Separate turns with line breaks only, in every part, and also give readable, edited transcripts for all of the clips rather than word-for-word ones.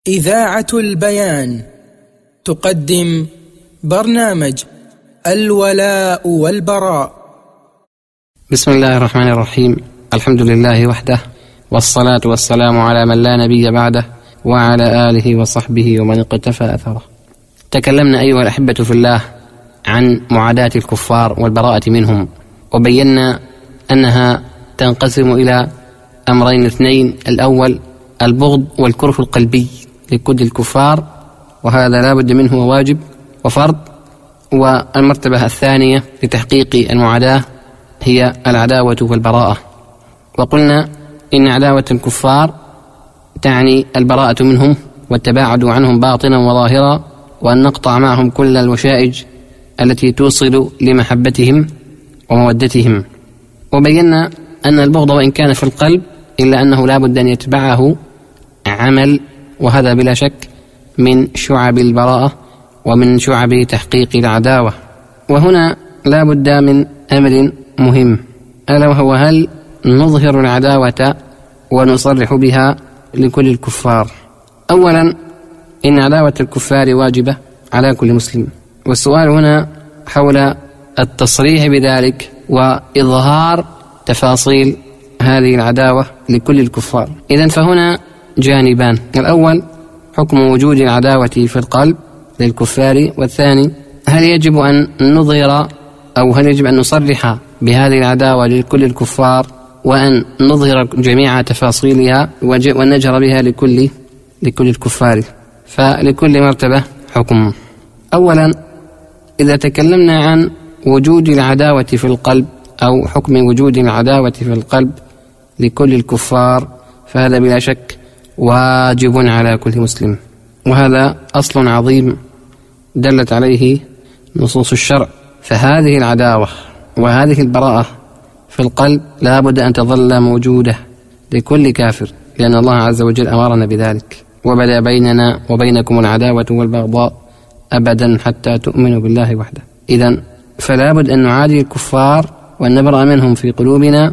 إذاعة البيان تقدم برنامج الولاء والبراء.
بسم الله الرحمن الرحيم. الحمد لله وحده، والصلاة والسلام على من لا نبي بعده، وعلى آله وصحبه ومن اقتفى أثره. تكلمنا أيها الأحبة في الله عن معاداة الكفار والبراءة منهم، وبينا أنها تنقسم إلى أمرين اثنين: الأول البغض والكره القلبي لكل الكفار، وهذا لا بد منه واجب وفرض. والمرتبة الثانية لتحقيق المعاداة هي العداوة والبراءة. وقلنا إن عداوة الكفار تعني البراءة منهم والتباعد عنهم باطنا وظاهرا، وأن نقطع معهم كل الوشائج التي توصل لمحبتهم ومودتهم. وبينا أن البغض وإن كان في القلب إلا أنه لا بد أن يتبعه عمل، وهذا بلا شك من شعب البراءة ومن شعب تحقيق العداوة. وهنا لا بد من أمر مهم، ألا وهو: هل نظهر العداوة ونصرح بها لكل الكفار؟ أولا، إن عداوة الكفار واجبة على كل مسلم، والسؤال هنا حول التصريح بذلك وإظهار تفاصيل هذه العداوة لكل الكفار. إذن فهنا جانبان: الأول حكم وجود العداوة في القلب للكفار، والثاني هل يجب أن نظهر أو هل يجب أن نصرح بهذه العداوة لكل الكفار، وأن نظهر جميع تفاصيلها ونجهر بها لكل الكفار. فلكل مرتبة حكم. أولا، إذا تكلمنا عن وجود العداوة في القلب أو حكم وجود العداوة في القلب لكل الكفار، فهذا بلا شك واجب على كل مسلم، وهذا أصل عظيم دلت عليه نصوص الشرع. فهذه العداوة وهذه البراءة في القلب لا بد أن تظل موجودة لكل كافر، لأن الله عز وجل أمرنا بذلك: وبدا بيننا وبينكم العداوة والبغضاء أبدا حتى تؤمنوا بالله وحده. إذن فلا بد أن نعادي الكفار وأن نبرأ منهم في قلوبنا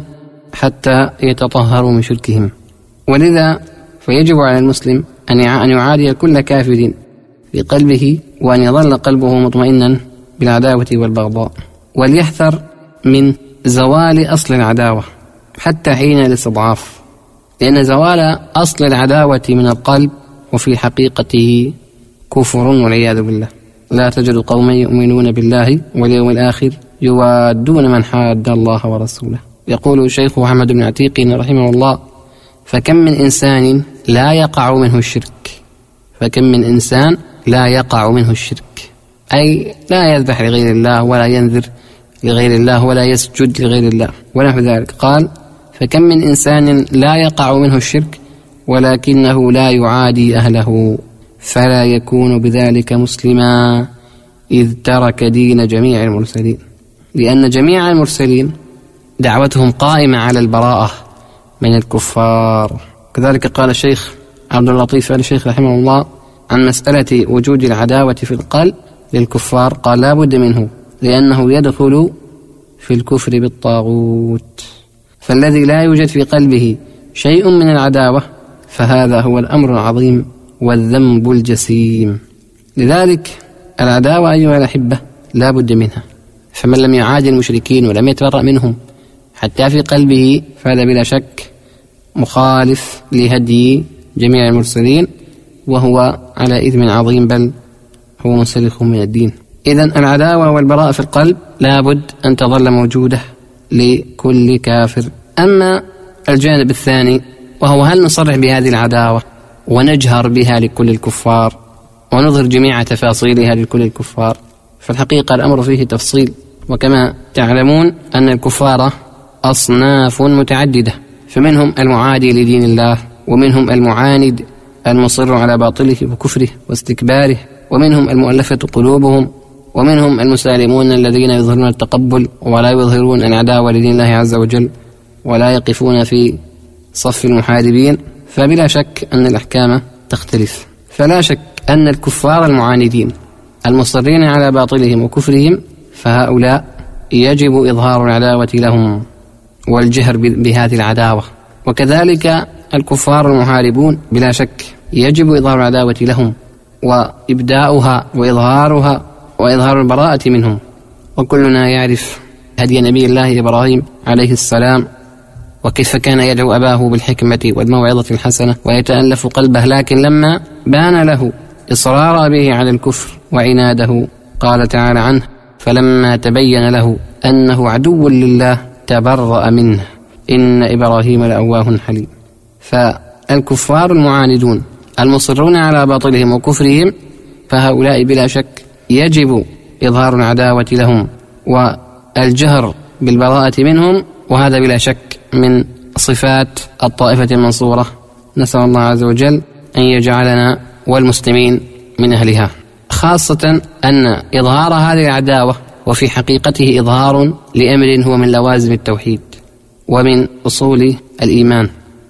حتى يتطهروا من شركهم. ولذا فيجب على المسلم أن يعادي كل كافر في قلبه، وأن يظل قلبه مطمئنا بالعداوة والبغضاء، وليحذر من زوال أصل العداوة حتى حين الاستضعاف، لأن زوال أصل العداوة من القلب وفي حقيقته كفر والعياذ بالله. لا تجد قوما يؤمنون بالله واليوم الآخر يوادون من حاد الله ورسوله. يقول الشيخ محمد بن عتيق رحمه الله: فكم من إنسان لا يقع منه الشرك، فكم من إنسان لا يقع منه الشرك، أي لا يذبح لغير الله ولا ينذر لغير الله ولا يسجد لغير الله ونحو ذلك. قال: فكم من إنسان لا يقع منه الشرك ولكنه لا يعادي أهله، فلا يكون بذلك مسلما، إذ ترك دين جميع المرسلين، لأن جميع المرسلين دعوتهم قائمة على البراءة من الكفار. كذلك قال الشيخ عبد اللطيف آل الشيخ رحمه الله عن مسألة وجود العداوة في القلب للكفار، قال: لا بد منه، لأنه يدخل في الكفر بالطاغوت. فالذي لا يوجد في قلبه شيء من العداوة فهذا هو الأمر العظيم والذنب الجسيم. لذلك العداوة أيها الأحبة لا بد منها، فمن لم يعادي المشركين ولم يتبرأ منهم حتى في قلبه فهذا بلا شك مخالف لهدي جميع المرسلين، وهو على إثم عظيم، بل هو منسلخ من الدين. إذن العداوة والبراءة في القلب لا بد أن تظل موجودة لكل كافر. أما الجانب الثاني وهو هل نصرح بهذه العداوة ونجهر بها لكل الكفار ونظهر جميع تفاصيلها لكل الكفار، فالحقيقة الأمر فيه تفصيل. وكما تعلمون أن الكفار أصناف متعددة، فمنهم المعادي لدين الله، ومنهم المعاند المصر على باطله وكفره واستكباره، ومنهم المؤلفة قلوبهم، ومنهم المسالمون الذين يظهرون التقبل ولا يظهرون العداوة لدين الله عز وجل ولا يقفون في صف المحاربين. فبلا شك أن الأحكام تختلف. فلا شك أن الكفار المعاندين المصرين على باطلهم وكفرهم فهؤلاء يجب إظهار العداوة لهم والجهر بهذه العداوة، وكذلك الكفار المحاربون بلا شك يجب إظهار العداوة لهم وإبداؤها وإظهارها وإظهار البراءة منهم. وكلنا يعرف هدي نبي الله إبراهيم عليه السلام، وكيف كان يدعو أباه بالحكمة والموعظة الحسنة ويتألف قلبه، لكن لما بان له إصرار أبيه على الكفر وعناده قال تعالى عنه: فلما تبين له أنه عدو لله تبرأ منه إن إبراهيم لأواه حليم. فالكفار المعاندون المصرون على باطلهم وكفرهم فهؤلاء بلا شك يجب إظهار العداوة لهم والجهر بالبراءة منهم، وهذا بلا شك من صفات الطائفة المنصورة. نسأل الله عز وجل أن يجعلنا والمسلمين من أهلها، خاصة أن إظهار هذه العداوة وفي حقيقته إظهار لأمر هو من لوازم التوحيد ومن أصول الإيمان.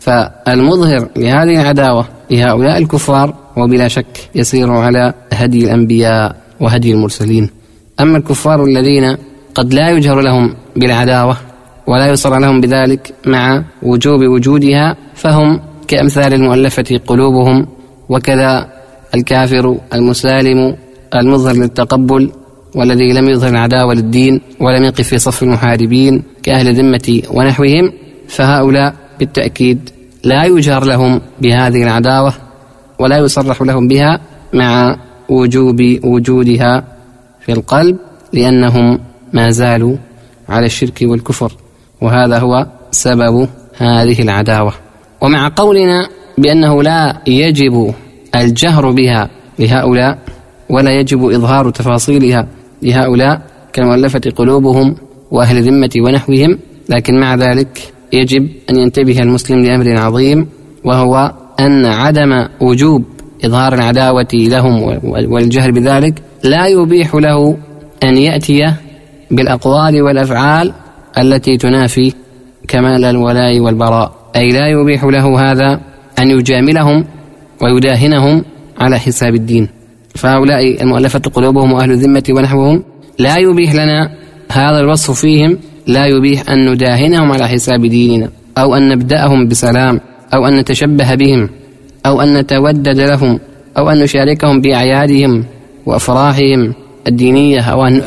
فالمظهر لهذه العداوة لهؤلاء الكفار وبلا شك يسير على هدي الأنبياء وهدي المرسلين. أما الكفار الذين قد لا يجهر لهم بالعداوة ولا يصر لهم بذلك مع وجوب وجودها فهم كأمثال المؤلفة قلوبهم، وكذا الكافر المسالم المظهر للتقبل والذي لم يظهر العداوة للدين ولم يقف في صف المحاربين كأهل الذمة ونحوهم، فهؤلاء بالتأكيد لا يجهر لهم بهذه العداوة ولا يصرح لهم بها مع وجوب وجودها في القلب، لأنهم ما زالوا على الشرك والكفر، وهذا هو سبب هذه العداوة. ومع قولنا بأنه لا يجب الجهر بها لهؤلاء ولا يجب إظهار تفاصيلها لهؤلاء كالمؤلفة قلوبهم وأهل الذمة ونحوهم، لكن مع ذلك يجب أن ينتبه المسلم لأمر عظيم، وهو أن عدم وجوب إظهار العداوة لهم والجهر بذلك لا يبيح له أن يأتي بالأقوال والأفعال التي تنافي كمال الولاء والبراء، أي لا يبيح له هذا أن يجاملهم ويداهنهم على حساب الدين. فهؤلاء المؤلفة قلوبهم وأهل الذمة ونحوهم لا يبيح لنا هذا الوصف فيهم، لا يبيح أن نداهنهم على حساب ديننا أو أن نبدأهم بسلام أو أن نتشبه بهم أو أن نتودد لهم أو أن نشاركهم بأعيادهم وأفراحهم الدينية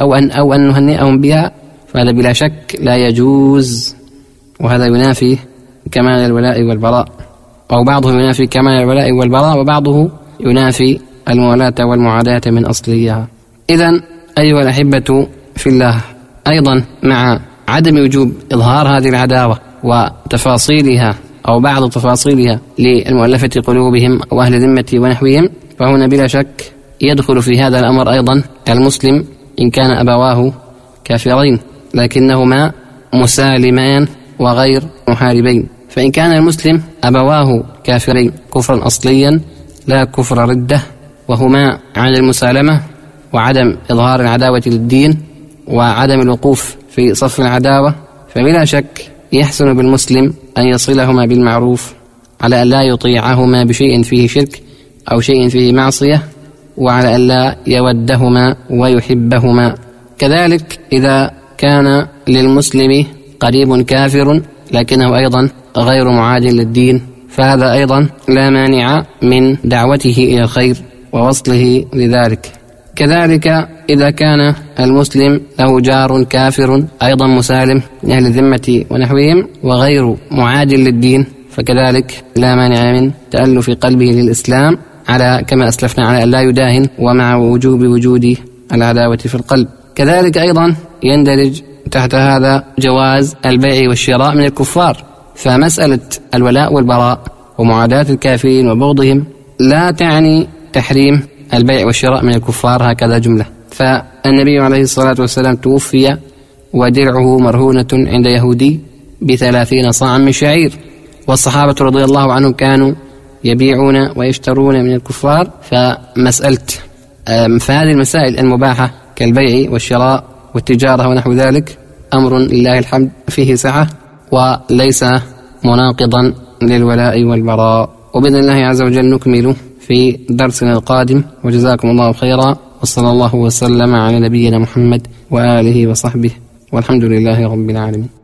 أو أن نهنئهم بها، فهذا بلا شك لا يجوز، وهذا ينافي كمال الولاء والبراء، أو بعضه ينافي كمال الولاء والبراء وبعضه ينافي الموالاة والمعاداة من أصلها. إذن أيها الأحبة في الله، أيضا مع عدم وجوب إظهار هذه العداوة وتفاصيلها أو بعض تفاصيلها للمؤلفة قلوبهم وأهل الذمة ونحوهم، فهنا بلا شك يدخل في هذا الأمر أيضا المسلم إن كان أبواه كافرين لكنهما مسالمان وغير محاربين. فإن كان المسلم أبواه كافرين كفرا أصليا لا كفر ردة، وهما عن المسالمة وعدم إظهار العداوة للدين وعدم الوقوف في صف العداوة، فبلا شك يحسن بالمسلم أن يصلهما بالمعروف على أن لا يطيعهما بشيء فيه شرك أو شيء فيه معصية، وعلى أن لا يودهما ويحبهما. كذلك إذا كان للمسلم قريب كافر لكنه أيضا غير معاد للدين، فهذا أيضا لا مانع من دعوته إلى الخير ووصله لذلك. كذلك إذا كان المسلم له جار كافر أيضا مسالم من أهل الذمة ونحوهم وغير معاد للدين، فكذلك لا مانع من تألف قلبه للإسلام على كما أسلفنا على أن لا يداهن، ومع وجود العداوة في القلب. كذلك أيضا يندرج تحت هذا جواز البيع والشراء من الكفار، فمسألة الولاء والبراء ومعاداة الكافرين وبغضهم لا تعني تحريم البيع والشراء من الكفار هكذا جملة. فالنبي عليه الصلاة والسلام توفي ودرعه مرهونة عند يهودي ب30 صاعا من شعير، والصحابة رضي الله عنهم كانوا يبيعون ويشترون من الكفار. فهذه المسائل المباحة كالبيع والشراء والتجارة ونحو ذلك أمر لله الحمد فيه سعة وليس مناقضا للولاء والبراء. وبإذن الله عز وجل نكمل في درسنا القادم، وجزاكم الله خيرا، وصلى الله وسلم على نبينا محمد وآله وصحبه، والحمد لله رب العالمين.